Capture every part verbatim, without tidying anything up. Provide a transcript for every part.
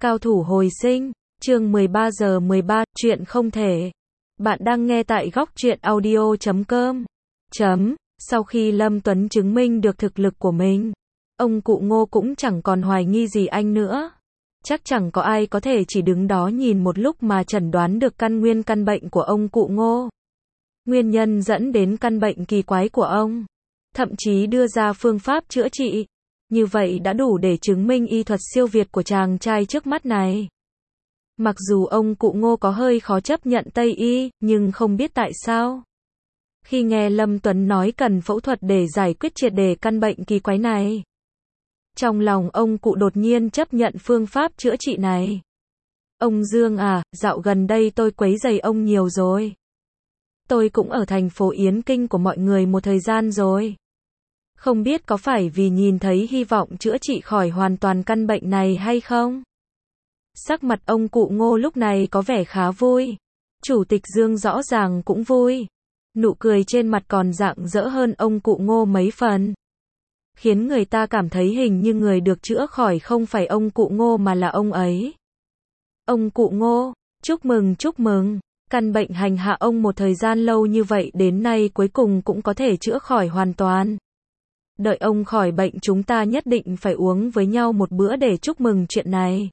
Cao thủ hồi sinh, chương mười ba giờ mười ba, chuyện không thể. Bạn đang nghe tại góc truyện audio chấm com. Chấm, sau khi Lâm Tuấn chứng minh được thực lực của mình, ông cụ Ngô cũng chẳng còn hoài nghi gì anh nữa. Chắc chẳng có ai có thể chỉ đứng đó nhìn một lúc mà chẩn đoán được căn nguyên căn bệnh của ông cụ Ngô. Nguyên nhân dẫn đến căn bệnh kỳ quái của ông. Thậm chí đưa ra phương pháp chữa trị. Như vậy đã đủ để chứng minh y thuật siêu việt của chàng trai trước mắt này. Mặc dù ông cụ Ngô có hơi khó chấp nhận Tây y, nhưng không biết tại sao. Khi nghe Lâm Tuấn nói cần phẫu thuật để giải quyết triệt để căn bệnh kỳ quái này, trong lòng ông cụ đột nhiên chấp nhận phương pháp chữa trị này. Ông Dương à, dạo gần đây tôi quấy rầy ông nhiều rồi. Tôi cũng ở thành phố Yến Kinh của mọi người một thời gian rồi. Không biết có phải vì nhìn thấy hy vọng chữa trị khỏi hoàn toàn căn bệnh này hay không? Sắc mặt ông cụ Ngô lúc này có vẻ khá vui. Chủ tịch Dương rõ ràng cũng vui. Nụ cười trên mặt còn rạng rỡ hơn ông cụ Ngô mấy phần. Khiến người ta cảm thấy hình như người được chữa khỏi không phải ông cụ Ngô mà là ông ấy. Ông cụ Ngô, chúc mừng chúc mừng. Căn bệnh hành hạ ông một thời gian lâu như vậy đến nay cuối cùng cũng có thể chữa khỏi hoàn toàn. Đợi ông khỏi bệnh chúng ta nhất định phải uống với nhau một bữa để chúc mừng chuyện này.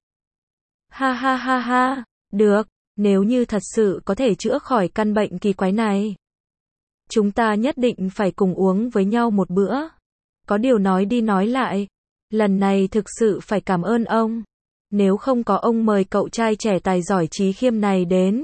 Ha ha ha ha, được, nếu như thật sự có thể chữa khỏi căn bệnh kỳ quái này, chúng ta nhất định phải cùng uống với nhau một bữa. Có điều nói đi nói lại, lần này thực sự phải cảm ơn ông. Nếu không có ông mời cậu trai trẻ tài giỏi trí khiêm này đến,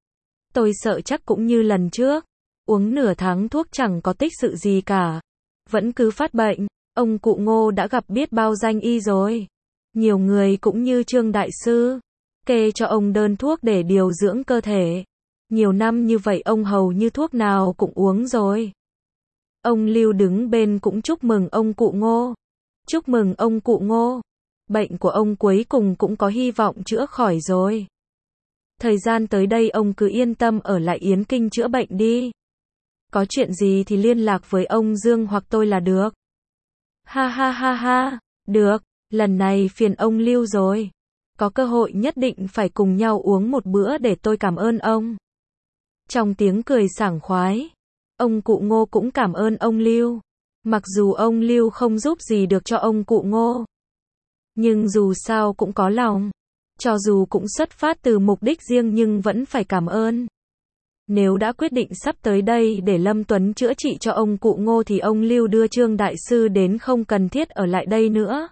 tôi sợ chắc cũng như lần trước, uống nửa tháng thuốc chẳng có tích sự gì cả, vẫn cứ phát bệnh. Ông cụ Ngô đã gặp biết bao danh y rồi. Nhiều người cũng như Trương Đại Sư, kê cho ông đơn thuốc để điều dưỡng cơ thể. Nhiều năm như vậy ông hầu như thuốc nào cũng uống rồi. Ông Lưu đứng bên cũng chúc mừng ông cụ Ngô. Chúc mừng ông cụ Ngô. Bệnh của ông cuối cùng cũng có hy vọng chữa khỏi rồi. Thời gian tới đây ông cứ yên tâm ở lại Yến Kinh chữa bệnh đi. Có chuyện gì thì liên lạc với ông Dương hoặc tôi là được. Ha ha ha ha, được, lần này phiền ông Lưu rồi. Có cơ hội nhất định phải cùng nhau uống một bữa để tôi cảm ơn ông. Trong tiếng cười sảng khoái, ông cụ Ngô cũng cảm ơn ông Lưu. Mặc dù ông Lưu không giúp gì được cho ông cụ Ngô, nhưng dù sao cũng có lòng. Cho dù cũng xuất phát từ mục đích riêng nhưng vẫn phải cảm ơn. Nếu đã quyết định sắp tới đây để Lâm Tuấn chữa trị cho ông cụ Ngô thì ông Lưu đưa Trương Đại Sư đến không cần thiết ở lại đây nữa.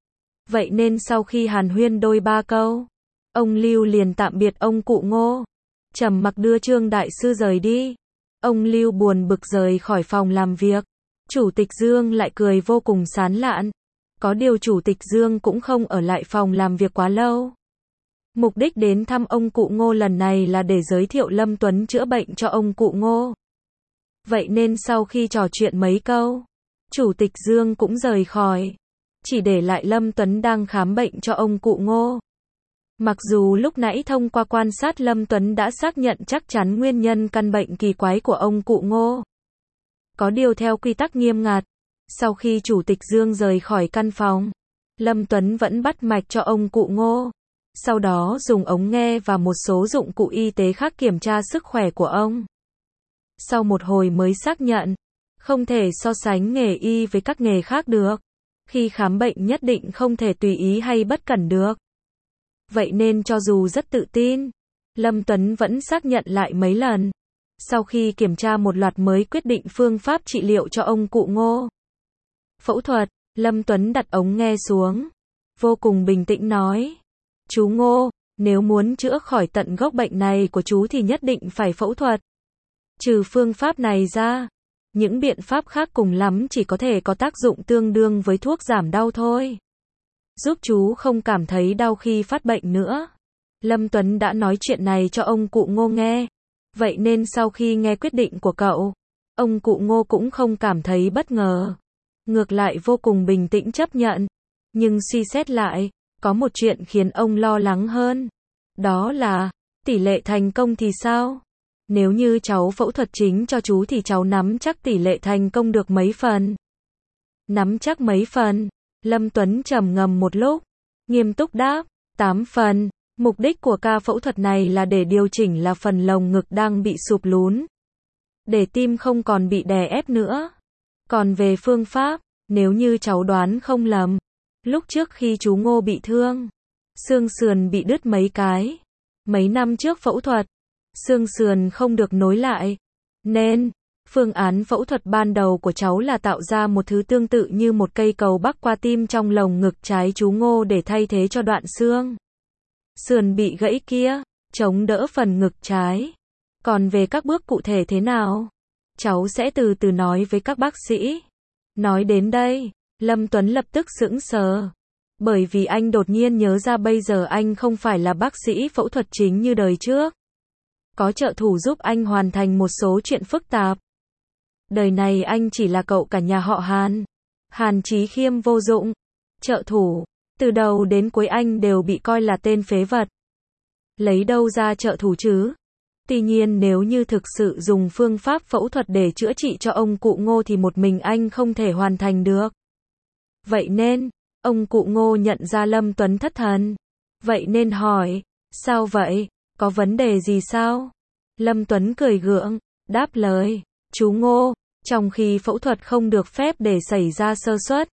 Vậy nên sau khi hàn huyên đôi ba câu, ông Lưu liền tạm biệt ông cụ Ngô. Trầm mặc đưa Trương Đại Sư rời đi. Ông Lưu buồn bực rời khỏi phòng làm việc. Chủ tịch Dương lại cười vô cùng sán lạn. Có điều Chủ tịch Dương cũng không ở lại phòng làm việc quá lâu. Mục đích đến thăm ông cụ Ngô lần này là để giới thiệu Lâm Tuấn chữa bệnh cho ông cụ Ngô. Vậy nên sau khi trò chuyện mấy câu, Chủ tịch Dương cũng rời khỏi. Chỉ để lại Lâm Tuấn đang khám bệnh cho ông cụ Ngô. Mặc dù lúc nãy thông qua quan sát Lâm Tuấn đã xác nhận chắc chắn nguyên nhân căn bệnh kỳ quái của ông cụ Ngô. Có điều theo quy tắc nghiêm ngặt, sau khi Chủ tịch Dương rời khỏi căn phòng, Lâm Tuấn vẫn bắt mạch cho ông cụ Ngô. Sau đó dùng ống nghe và một số dụng cụ y tế khác kiểm tra sức khỏe của ông. Sau một hồi mới xác nhận, không thể so sánh nghề y với các nghề khác được. Khi khám bệnh nhất định không thể tùy ý hay bất cẩn được. Vậy nên cho dù rất tự tin, Lâm Tuấn vẫn xác nhận lại mấy lần. Sau khi kiểm tra một loạt mới quyết định phương pháp trị liệu cho ông cụ Ngô. Phẫu thuật, Lâm Tuấn đặt ống nghe xuống. Vô cùng bình tĩnh nói. Chú Ngô, nếu muốn chữa khỏi tận gốc bệnh này của chú thì nhất định phải phẫu thuật. Trừ phương pháp này ra, những biện pháp khác cùng lắm chỉ có thể có tác dụng tương đương với thuốc giảm đau thôi. Giúp chú không cảm thấy đau khi phát bệnh nữa. Lâm Tuấn đã nói chuyện này cho ông cụ Ngô nghe. Vậy nên sau khi nghe quyết định của cậu, ông cụ Ngô cũng không cảm thấy bất ngờ. Ngược lại vô cùng bình tĩnh chấp nhận. Nhưng suy xét lại, có một chuyện khiến ông lo lắng hơn. Đó là, tỷ lệ thành công thì sao? Nếu như cháu phẫu thuật chính cho chú thì cháu nắm chắc tỷ lệ thành công được mấy phần? Nắm chắc mấy phần? Lâm Tuấn trầm ngâm một lúc, nghiêm túc đáp, tám phần. Mục đích của ca phẫu thuật này là để điều chỉnh là phần lồng ngực đang bị sụp lún, để tim không còn bị đè ép nữa. Còn về phương pháp, nếu như cháu đoán không lầm, lúc trước khi chú Ngô bị thương, xương sườn bị đứt mấy cái. Mấy năm trước phẫu thuật, xương sườn không được nối lại. Nên, phương án phẫu thuật ban đầu của cháu là tạo ra một thứ tương tự như một cây cầu bắc qua tim trong lồng ngực trái chú Ngô để thay thế cho đoạn xương sườn bị gãy kia, chống đỡ phần ngực trái. Còn về các bước cụ thể thế nào, cháu sẽ từ từ nói với các bác sĩ. Nói đến đây, Lâm Tuấn lập tức sững sờ. Bởi vì anh đột nhiên nhớ ra bây giờ anh không phải là bác sĩ phẫu thuật chính như đời trước. Có trợ thủ giúp anh hoàn thành một số chuyện phức tạp. Đời này anh chỉ là cậu cả nhà họ Hàn. Hàn Chí Khiêm vô dụng. Trợ thủ, từ đầu đến cuối anh đều bị coi là tên phế vật. Lấy đâu ra trợ thủ chứ? Tuy nhiên nếu như thực sự dùng phương pháp phẫu thuật để chữa trị cho ông cụ Ngô thì một mình anh không thể hoàn thành được. Vậy nên, ông cụ Ngô nhận ra Lâm Tuấn thất thần. Vậy nên hỏi, sao vậy? Có vấn đề gì sao? Lâm Tuấn cười gượng, đáp lời, chú Ngô, trong khi phẫu thuật không được phép để xảy ra sơ suất.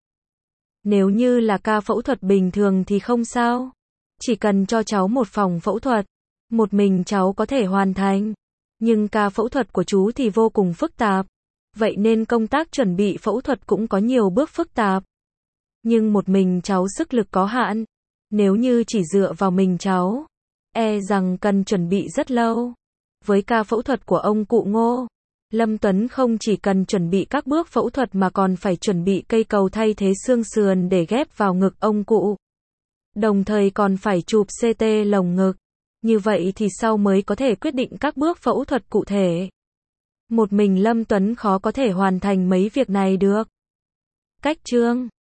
Nếu như là ca phẫu thuật bình thường thì không sao. Chỉ cần cho cháu một phòng phẫu thuật, một mình cháu có thể hoàn thành. Nhưng ca phẫu thuật của chú thì vô cùng phức tạp. Vậy nên công tác chuẩn bị phẫu thuật cũng có nhiều bước phức tạp. Nhưng một mình cháu sức lực có hạn. Nếu như chỉ dựa vào mình cháu, e rằng cần chuẩn bị rất lâu. Với ca phẫu thuật của ông cụ Ngô, Lâm Tuấn không chỉ cần chuẩn bị các bước phẫu thuật mà còn phải chuẩn bị cây cầu thay thế xương sườn để ghép vào ngực ông cụ. Đồng thời còn phải chụp xê tê lồng ngực. Như vậy thì sau mới có thể quyết định các bước phẫu thuật cụ thể. Một mình Lâm Tuấn khó có thể hoàn thành mấy việc này được. Cách chương